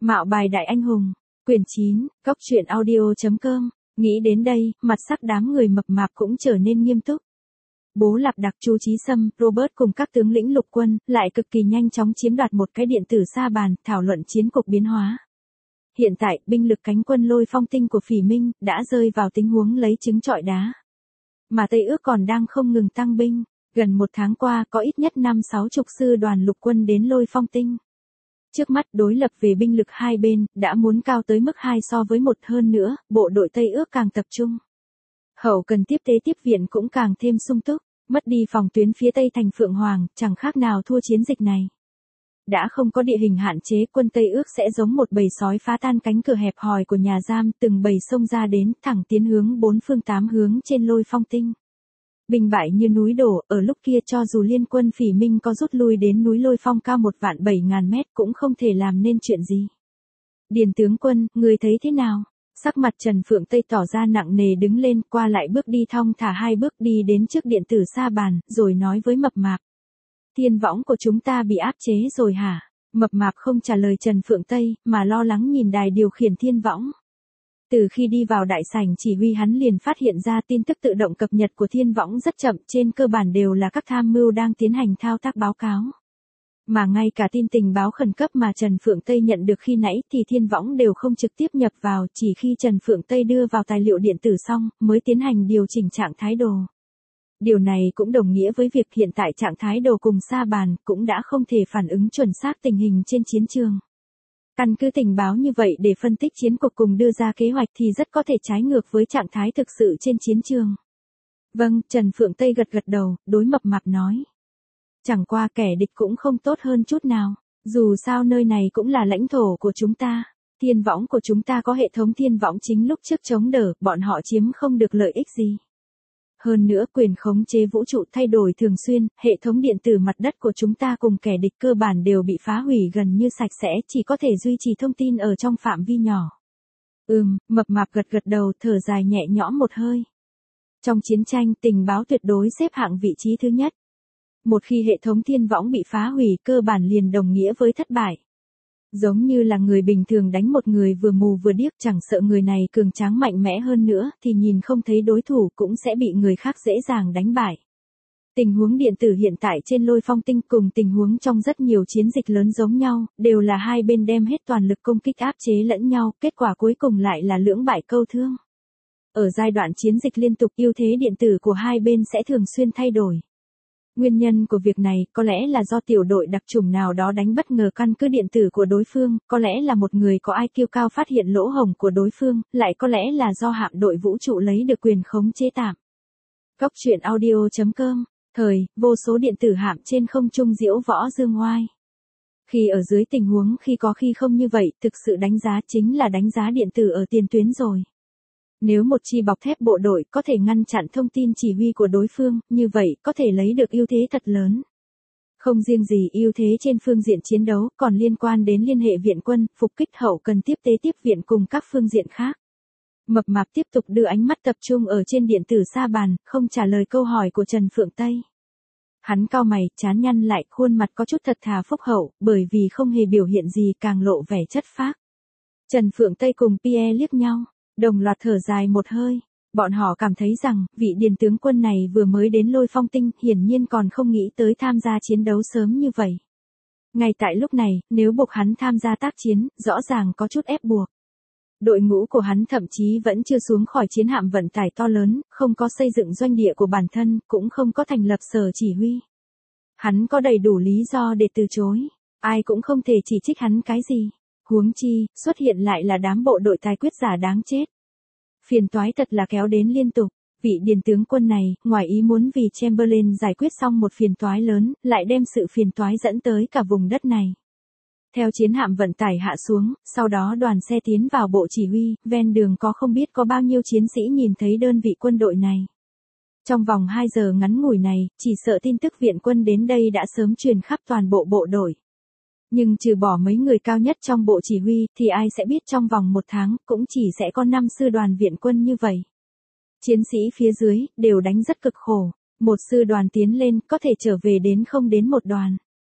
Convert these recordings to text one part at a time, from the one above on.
Mạo bài đại anh hùng, quyển 9, góc truyện audio.com, nghĩ đến đây, mặt sắc đám người mập mạp cũng trở nên nghiêm túc. Bố Lạp Đặc Chu Chí Sâm, Robert cùng các tướng lĩnh lục quân, lại cực kỳ nhanh chóng chiếm đoạt một cái điện tử sa bàn, thảo luận chiến cục biến hóa. Hiện tại, binh lực cánh quân Lôi Phong Tinh của Phỉ Minh, đã rơi vào tình huống lấy trứng trọi đá. Mà Tây Ước còn đang không ngừng tăng binh, gần một tháng qua có ít nhất 5-6 chục sư đoàn lục quân đến Lôi Phong Tinh. Trước mắt đối lập về binh lực hai bên, đã muốn cao tới mức 2 so với 1 hơn nữa, bộ đội Tây Ước càng tập trung. Hậu cần tiếp tế tiếp viện cũng càng thêm sung túc, mất đi phòng tuyến phía Tây thành Phượng Hoàng, chẳng khác nào thua chiến dịch này. Đã không có địa hình hạn chế, quân Tây Ước sẽ giống một bầy sói phá tan cánh cửa hẹp hòi của nhà giam, từng bầy xông ra đến, thẳng tiến hướng 4 phương 8 hướng trên Lôi Phong Tinh. Binh bại như núi đổ, ở lúc kia cho dù liên quân Phỉ Minh có rút lui đến núi Lôi Phong cao 1.700.000 mét cũng không thể làm nên chuyện gì. Điền tướng quân, người thấy thế nào? Sắc mặt Trần Phượng Tây tỏ ra nặng nề, đứng lên, qua lại bước đi thong thả 2 bước đi đến trước điện tử sa bàn, rồi nói với mập mạp. Thiên võng của chúng ta bị áp chế rồi hả? Mập mạp không trả lời Trần Phượng Tây, mà lo lắng nhìn đài điều khiển thiên võng. Từ khi đi vào đại sảnh chỉ huy hắn liền phát hiện ra tin tức tự động cập nhật của thiên võng rất chậm, trên cơ bản đều là các tham mưu đang tiến hành thao tác báo cáo. Mà ngay cả tin tình báo khẩn cấp mà Trần Phượng Tây nhận được khi nãy thì thiên võng đều không trực tiếp nhập vào, chỉ khi Trần Phượng Tây đưa vào tài liệu điện tử xong, mới tiến hành điều chỉnh trạng thái đồ. Điều này cũng đồng nghĩa với việc hiện tại trạng thái đồ cùng sa bàn cũng đã không thể phản ứng chuẩn xác tình hình trên chiến trường. Căn cứ tình báo như vậy để phân tích chiến cuộc cùng đưa ra kế hoạch thì rất có thể trái ngược với trạng thái thực sự trên chiến trường. Vâng, Trần Phượng Tây gật gật đầu, đối mập mạp nói. Chẳng qua kẻ địch cũng không tốt hơn chút nào, dù sao nơi này cũng là lãnh thổ của chúng ta. Thiên võng của chúng ta có hệ thống thiên võng chính lúc trước chống đỡ, bọn họ chiếm không được lợi ích gì. Hơn nữa quyền khống chế vũ trụ thay đổi thường xuyên, hệ thống điện tử mặt đất của chúng ta cùng kẻ địch cơ bản đều bị phá hủy gần như sạch sẽ, chỉ có thể duy trì thông tin ở trong phạm vi nhỏ. Mập mạp gật gật đầu, thở dài nhẹ nhõm một hơi. Trong chiến tranh, tình báo tuyệt đối xếp hạng vị trí thứ nhất. Một khi hệ thống thiên võng bị phá hủy, cơ bản liền đồng nghĩa với thất bại. Giống như là người bình thường đánh một người vừa mù vừa điếc, chẳng sợ người này cường tráng mạnh mẽ hơn nữa thì nhìn không thấy đối thủ cũng sẽ bị người khác dễ dàng đánh bại. Tình huống điện tử hiện tại trên Lôi Phong Tinh cùng tình huống trong rất nhiều chiến dịch lớn giống nhau, đều là hai bên đem hết toàn lực công kích áp chế lẫn nhau, kết quả cuối cùng lại là lưỡng bại câu thương. Ở giai đoạn chiến dịch liên tục, ưu thế điện tử của hai bên sẽ thường xuyên thay đổi. Nguyên nhân của việc này có lẽ là do tiểu đội đặc chủng nào đó đánh bất ngờ căn cứ điện tử của đối phương, có lẽ là một người có IQ cao phát hiện lỗ hổng của đối phương, lại có lẽ là do hạm đội vũ trụ lấy được quyền khống chế tạm. Góc truyện audio.com, thời, vô số điện tử hạm trên không trung diễu võ dương oai. Khi ở dưới tình huống khi có khi không như vậy, thực sự đánh giá chính là đánh giá điện tử ở tiền tuyến rồi. Nếu một chi bọc thép bộ đội có thể ngăn chặn thông tin chỉ huy của đối phương, như vậy có thể lấy được ưu thế thật lớn. Không riêng gì ưu thế trên phương diện chiến đấu, còn liên quan đến liên hệ viện quân, phục kích hậu cần tiếp tế tiếp viện cùng các phương diện khác. Mập mạp tiếp tục đưa ánh mắt tập trung ở trên điện tử sa bàn, không trả lời câu hỏi của Trần Phượng Tây. Hắn cau mày, trán nhăn lại, khuôn mặt có chút thật thà phúc hậu, bởi vì không hề biểu hiện gì càng lộ vẻ chất phác. Trần Phượng Tây cùng Pierre liếc nhau. Đồng loạt thở dài một hơi, bọn họ cảm thấy rằng, vị điền tướng quân này vừa mới đến Lôi Phong Tinh, hiển nhiên còn không nghĩ tới tham gia chiến đấu sớm như vậy. Ngay tại lúc này, nếu buộc hắn tham gia tác chiến, rõ ràng có chút ép buộc. Đội ngũ của hắn thậm chí vẫn chưa xuống khỏi chiến hạm vận tải to lớn, không có xây dựng doanh địa của bản thân, cũng không có thành lập sở chỉ huy. Hắn có đầy đủ lý do để từ chối, ai cũng không thể chỉ trích hắn cái gì. Huống chi, xuất hiện lại là đám bộ đội tài quyết giả đáng chết. Phiền toái thật là kéo đến liên tục, vị điền tướng quân này, ngoài ý muốn vì Chamberlain giải quyết xong một phiền toái lớn, lại đem sự phiền toái dẫn tới cả vùng đất này. Theo chiến hạm vận tải hạ xuống, sau đó đoàn xe tiến vào bộ chỉ huy, ven đường có không biết có bao nhiêu chiến sĩ nhìn thấy đơn vị quân đội này. Trong vòng 2 giờ ngắn ngủi này, chỉ sợ tin tức viện quân đến đây đã sớm truyền khắp toàn bộ bộ đội. Nhưng trừ bỏ mấy người cao nhất trong bộ chỉ huy, thì ai sẽ biết trong vòng 1 tháng, cũng chỉ sẽ có 5 sư đoàn viện quân như vậy. Chiến sĩ phía dưới, đều đánh rất cực khổ. Một sư đoàn tiến lên, có thể trở về đến không đến một đoàn.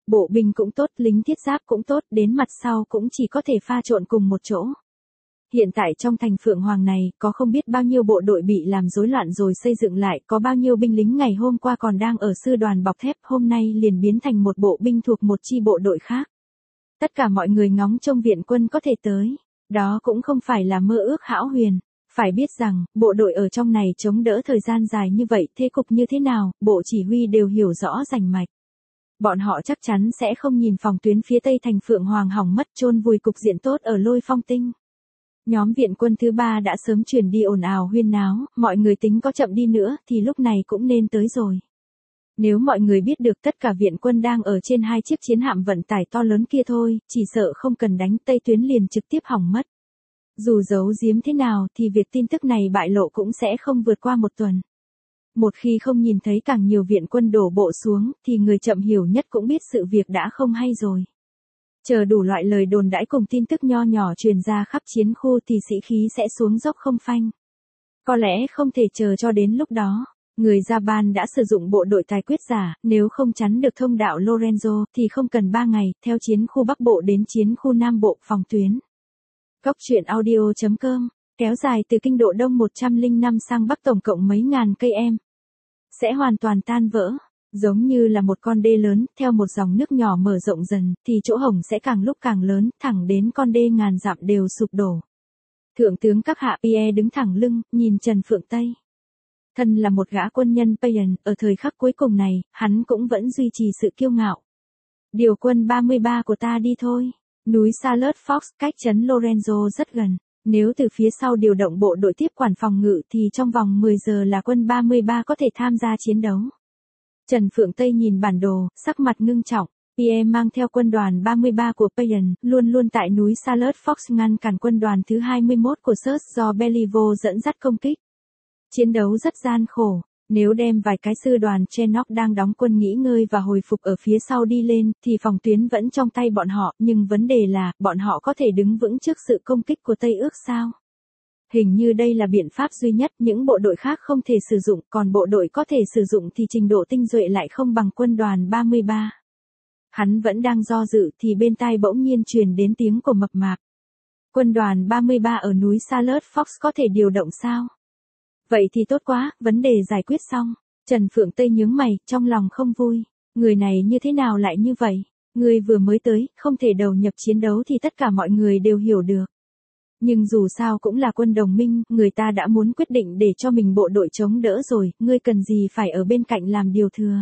Bộ binh cũng tốt, lính thiết giáp cũng tốt, đến mặt sau cũng chỉ có thể pha trộn cùng một chỗ. Hiện tại trong thành Phượng Hoàng này, có không biết bao nhiêu bộ đội bị làm rối loạn rồi xây dựng lại, có bao nhiêu binh lính ngày hôm qua còn đang ở sư đoàn bọc thép, hôm nay liền biến thành một bộ binh thuộc một chi bộ đội khác. Tất cả mọi người ngóng trông viện quân có thể tới. Đó cũng không phải là mơ ước hão huyền. Phải biết rằng, bộ đội ở trong này chống đỡ thời gian dài như vậy, thế cục như thế nào, bộ chỉ huy đều hiểu rõ rành mạch. Bọn họ chắc chắn sẽ không nhìn phòng tuyến phía tây thành Phượng Hoàng hỏng mất chôn vùi cục diện tốt ở Lôi Phong Tinh. Nhóm viện quân thứ 3 đã sớm chuyển đi ồn ào huyên náo, mọi người tính có chậm đi nữa thì lúc này cũng nên tới rồi. Nếu mọi người biết được tất cả viện quân đang ở trên 2 chiếc chiến hạm vận tải to lớn kia thôi, chỉ sợ không cần đánh Tây tuyến liền trực tiếp hỏng mất. Dù giấu giếm thế nào thì việc tin tức này bại lộ cũng sẽ không vượt qua một tuần. Một khi không nhìn thấy càng nhiều viện quân đổ bộ xuống thì người chậm hiểu nhất cũng biết sự việc đã không hay rồi. Chờ đủ loại lời đồn đãi cùng tin tức nho nhỏ truyền ra khắp chiến khu thì sĩ khí sẽ xuống dốc không phanh. Có lẽ không thể chờ cho đến lúc đó. Người Japan đã sử dụng bộ đội tài quyết giả, nếu không chắn được thông đạo Lorenzo thì không cần 3 ngày, theo chiến khu Bắc Bộ đến chiến khu Nam Bộ phòng tuyến. Góc truyện audio.com, kéo dài từ kinh độ Đông 105 sang Bắc tổng cộng mấy ngàn cây em. Sẽ hoàn toàn tan vỡ, giống như là một con đê lớn, theo một dòng nước nhỏ mở rộng dần, thì chỗ hổng sẽ càng lúc càng lớn, thẳng đến con đê ngàn dặm đều sụp đổ. Thượng tướng các hạ Pierre đứng thẳng lưng, nhìn Trần Phượng Tây. Thân là một gã quân nhân Payan, ở thời khắc cuối cùng này, hắn cũng vẫn duy trì sự kiêu ngạo. Điều quân 33 của ta đi thôi. Núi Salert Fox cách trấn Lorenzo rất gần. Nếu từ phía sau điều động bộ đội tiếp quản phòng ngự thì trong vòng 10 giờ là quân 33 có thể tham gia chiến đấu. Trần Phượng Tây nhìn bản đồ, sắc mặt ngưng trọng. Pierre mang theo quân đoàn 33 của Payan, luôn luôn tại núi Salert Fox ngăn cản quân đoàn thứ 21 của Search do Beliveau dẫn dắt công kích. Chiến đấu rất gian khổ, nếu đem vài cái sư đoàn Chenock đang đóng quân nghỉ ngơi và hồi phục ở phía sau đi lên, thì phòng tuyến vẫn trong tay bọn họ, nhưng vấn đề là, bọn họ có thể đứng vững trước sự công kích của Tây ước sao? Hình như đây là biện pháp duy nhất, những bộ đội khác không thể sử dụng, còn bộ đội có thể sử dụng thì trình độ tinh duệ lại không bằng quân đoàn 33. Hắn vẫn đang do dự thì bên tai bỗng nhiên truyền đến tiếng của Mập Mạp. Quân đoàn 33 ở núi Salert Fox có thể điều động sao? Vậy thì tốt quá, vấn đề giải quyết xong. Trần Phượng Tây nhướng mày, trong lòng không vui. Người này như thế nào lại như vậy? Người vừa mới tới, không thể đầu nhập chiến đấu thì tất cả mọi người đều hiểu được. Nhưng dù sao cũng là quân đồng minh, người ta đã muốn quyết định để cho mình bộ đội chống đỡ rồi, ngươi cần gì phải ở bên cạnh làm điều thừa.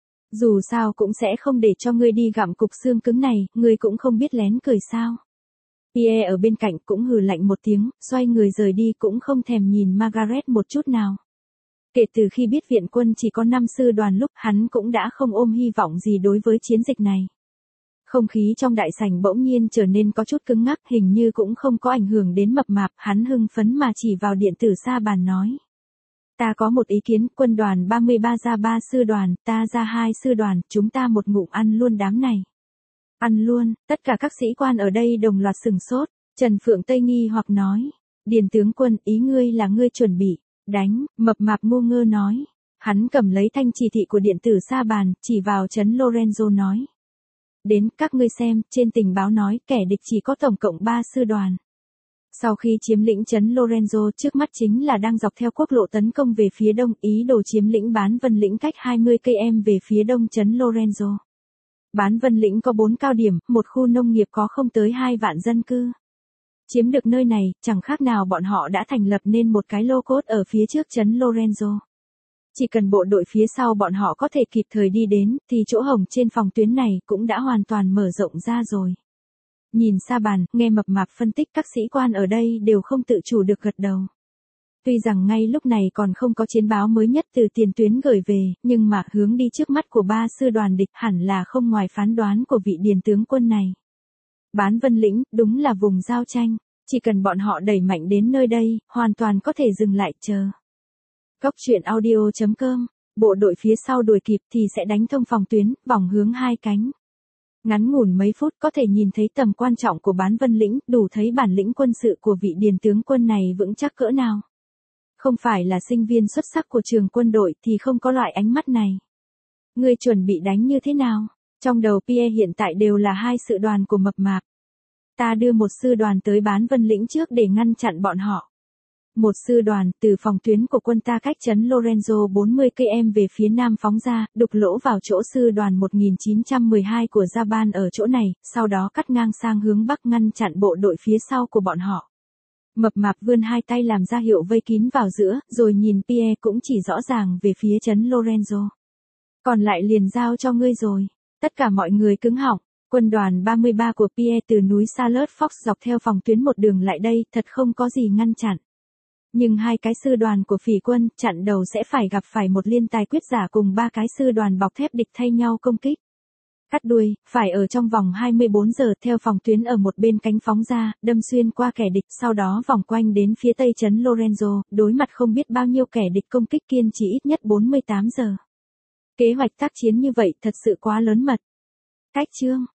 Dù sao cũng sẽ không để cho ngươi đi gặm cục xương cứng này, ngươi cũng không biết lén cười sao. Pierre ở bên cạnh cũng hừ lạnh một tiếng, xoay người rời đi cũng không thèm nhìn Margaret một chút nào. Kể từ khi biết viện quân chỉ có 5 sư đoàn lúc hắn cũng đã không ôm hy vọng gì đối với chiến dịch này. Không khí trong đại sảnh bỗng nhiên trở nên có chút cứng ngắc, hình như cũng không có ảnh hưởng đến Mập Mạp, hắn hưng phấn mà chỉ vào điện tử sa bàn nói. Ta có một ý kiến, quân đoàn 33 ra 3 sư đoàn, ta ra 2 sư đoàn, chúng ta một ngụm ăn luôn đám này. Ăn luôn, tất cả các sĩ quan ở đây đồng loạt sửng sốt, Trần Phượng Tây nghi hoặc nói. Điền tướng quân, ý ngươi là ngươi chuẩn bị, đánh, Mập Mạp ngu ngơ nói. Hắn cầm lấy thanh chỉ thị của điện tử sa bàn, chỉ vào trấn Lorenzo nói. Đến, các ngươi xem, trên tình báo nói kẻ địch chỉ có tổng cộng 3 sư đoàn. Sau khi chiếm lĩnh trấn Lorenzo trước mắt chính là đang dọc theo quốc lộ tấn công về phía đông, ý đồ chiếm lĩnh Bán Vân lĩnh cách 20 km về phía đông trấn Lorenzo. Bán Vân lĩnh có 4 cao điểm, một khu nông nghiệp có không tới 2 vạn dân cư. Chiếm được nơi này, chẳng khác nào bọn họ đã thành lập nên một cái lô cốt ở phía trước trấn Lorenzo. Chỉ cần bộ đội phía sau bọn họ có thể kịp thời đi đến, thì chỗ hổng trên phòng tuyến này cũng đã hoàn toàn mở rộng ra rồi. Nhìn sa bàn, nghe Mập Mạp phân tích, các sĩ quan ở đây đều không tự chủ được gật đầu. Tuy rằng ngay lúc này còn không có chiến báo mới nhất từ tiền tuyến gửi về, nhưng mà hướng đi trước mắt của 3 sư đoàn địch hẳn là không ngoài phán đoán của vị điền tướng quân này. Bán Vân lĩnh, đúng là vùng giao tranh, chỉ cần bọn họ đẩy mạnh đến nơi đây, hoàn toàn có thể dừng lại chờ. Góc truyện audio.com, bộ đội phía sau đuổi kịp thì sẽ đánh thông phòng tuyến, vòng hướng 2 cánh. Ngắn ngủn mấy phút có thể nhìn thấy tầm quan trọng của Bán Vân lĩnh, đủ thấy bản lĩnh quân sự của vị điền tướng quân này vững chắc cỡ nào. Không phải là sinh viên xuất sắc của trường quân đội thì không có loại ánh mắt này. Ngươi chuẩn bị đánh như thế nào? Trong đầu Pierre hiện tại đều là hai sự đoàn của mập mạp. Ta đưa một sư đoàn tới bán Vân Lĩnh trước để ngăn chặn bọn họ. Một sư đoàn từ phòng tuyến của quân ta cách trấn Lorenzo 40 km về phía nam phóng ra, đục lỗ vào chỗ sư đoàn 1912 của Japan ở chỗ này, sau đó cắt ngang sang hướng bắc ngăn chặn bộ đội phía sau của bọn họ. Mập mạp vươn hai tay làm ra hiệu vây kín vào giữa, rồi nhìn Pierre cũng chỉ rõ ràng về phía trấn Lorenzo. Còn lại liền giao cho ngươi rồi. Tất cả mọi người cứng họng. Quân đoàn 33 của Pierre từ núi Charlotte Fox dọc theo phòng tuyến một đường lại đây, thật không có gì ngăn chặn. Nhưng hai cái sư đoàn của phỉ quân, chặn đầu sẽ phải gặp phải một liên tài quyết giả cùng ba cái sư đoàn bọc thép địch thay nhau công kích. Cắt đuôi, phải ở trong vòng 24 giờ theo phòng tuyến ở một bên cánh phóng ra, đâm xuyên qua kẻ địch, sau đó vòng quanh đến phía tây trấn Lorenzo, đối mặt không biết bao nhiêu kẻ địch công kích kiên trì ít nhất 48 giờ. Kế hoạch tác chiến như vậy thật sự quá lớn mật. Cách chương